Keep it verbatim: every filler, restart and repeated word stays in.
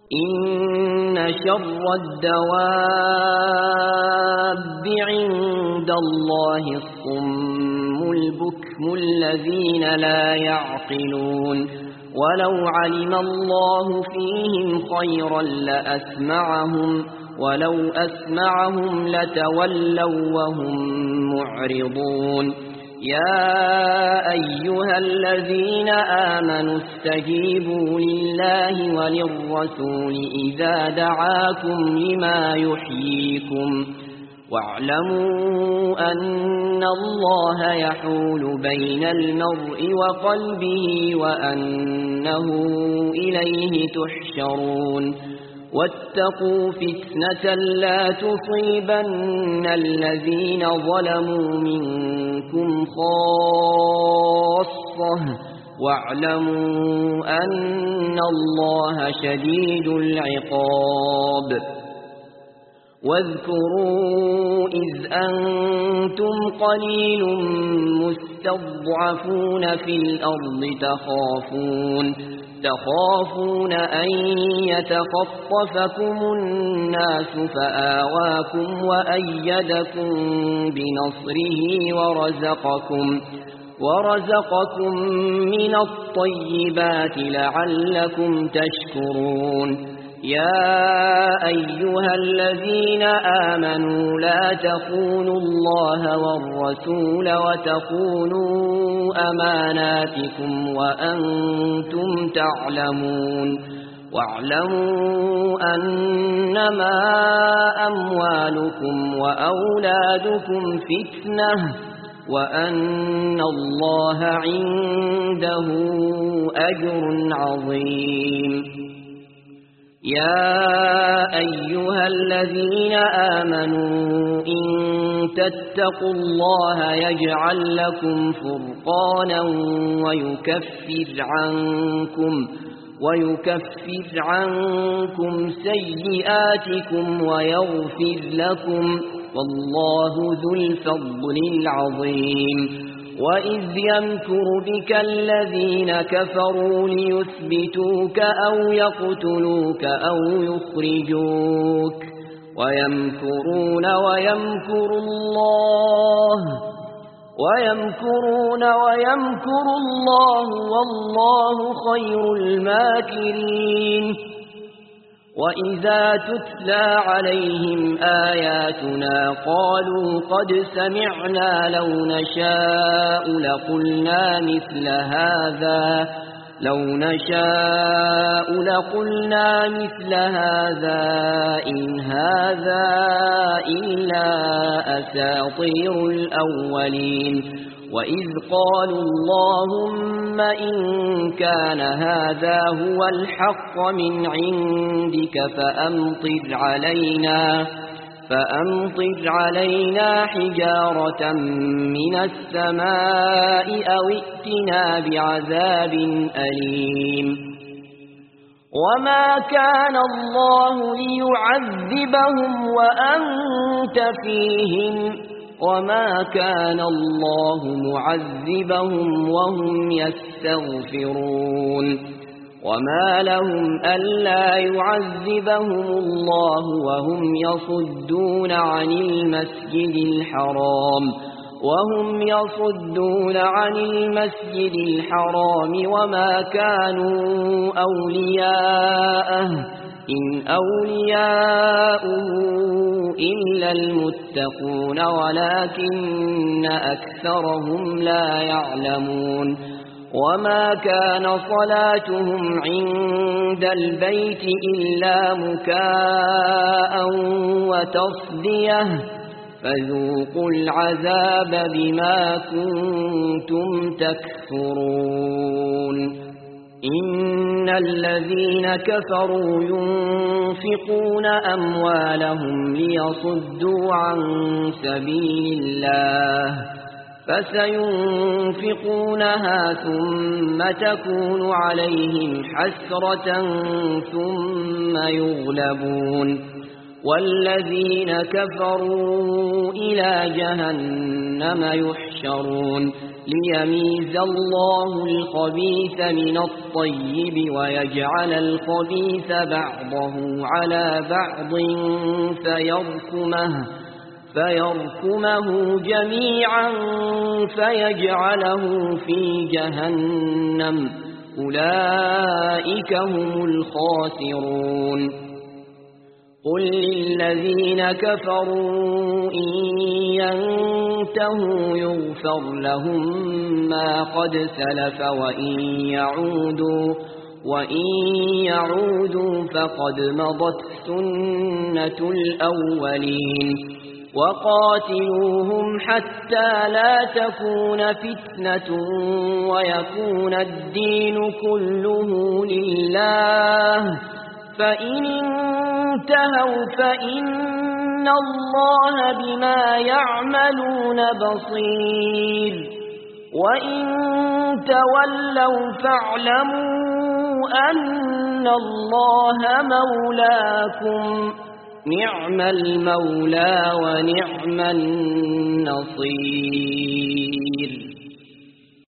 إن شر الدواب عند الله الصم البكم الذين لا يعقلون ولو علم الله فيهم خيرا لأسمعهم ولو أسمعهم لتولوا وهم معرضون يا أيها الذين آمنوا استجيبوا لله وللرسول إذا دعاكم لما يحييكم واعلموا أن الله يحول بين المرء وقلبه وأنه إليه تحشرون واتقوا فتنة لا تصيبن الذين ظلموا منكم خاصة واعلموا أن الله شديد العقاب واذكروا إذ أنتم قليل مستضعفون في الأرض تخافون تخافون أن يتخطفكم الناس فآواكم وأيدكم بنصره ورزقكم ورزقكم من الطيبات لعلكم تشكرون يا أيها الذين آمنوا لا تخونوا الله والرسول وتخونوا أماناتكم وأنتم تعلمون واعلموا أنما أموالكم وأولادكم فتنة وأن الله عنده أجر عظيم يا أيها الذين آمنوا إن تتقوا الله يجعل لكم فرقانا ويكفر عنكم ويكفر عنكم سيئاتكم ويغفر لكم والله ذو الفضل العظيم وإذ يمكر بك الذين كفروا ليثبتوك أو يقتلوك أو يخرجوك ويمكرون ويمكر الله ويمكرون ويمكر الله والله خير الماكرين وإذا تتلى عليهم آياتنا قالوا قد سمعنا لو نشاء لقلنا مثل هذا لو نشاء لقلنا مثل هذا إن هذا إلا أساطير الأولين وإذ قالوا اللهم إن كان هذا هو الحق من عندك فأمطر علينا فأمطر علينا حجارة من السماء أو ائتنا بعذاب أليم وما كان الله ليعذبهم وأنت فيهم وما كان الله معذبهم وهم يستغفرون وما لهم ألا يعذبهم الله وهم يصدون عن المسجد الحرام وهم يصدون عن المسجد الحرام وما كانوا أولياءه إن أولياؤه إلا المتقون ولكن أكثرهم لا يعلمون وما كان صلاتهم عند البيت إلا مكاء وتصدية فذوقوا العذاب بما كنتم تكفرون إن الذين كفروا ينفقون أموالهم ليصدوا عن سبيل الله فسينفقونها ثم تكون عليهم حسرة ثم يغلبون والذين كفروا إلى جهنم يحشرون ليميز الله الخبيث من الطيب ويجعل الخبيث بعضه على بعض فيركمه, فيركمه جميعا فيجعله في جهنم أولئك هم الخاسرون. قل للذين كفروا إن ينتهوا يغفر لهم ما قد سلف وإن يعودوا, وإن يعودوا فقد مضت سنة الأولين. وقاتلوهم حتى لا تكون فتنة ويكون الدين كله لله, فإن انتهوا فإن الله بما يعملون بصير, وإن تولوا فاعلموا أن الله مولاكم, نعم المولى ونعم النصير.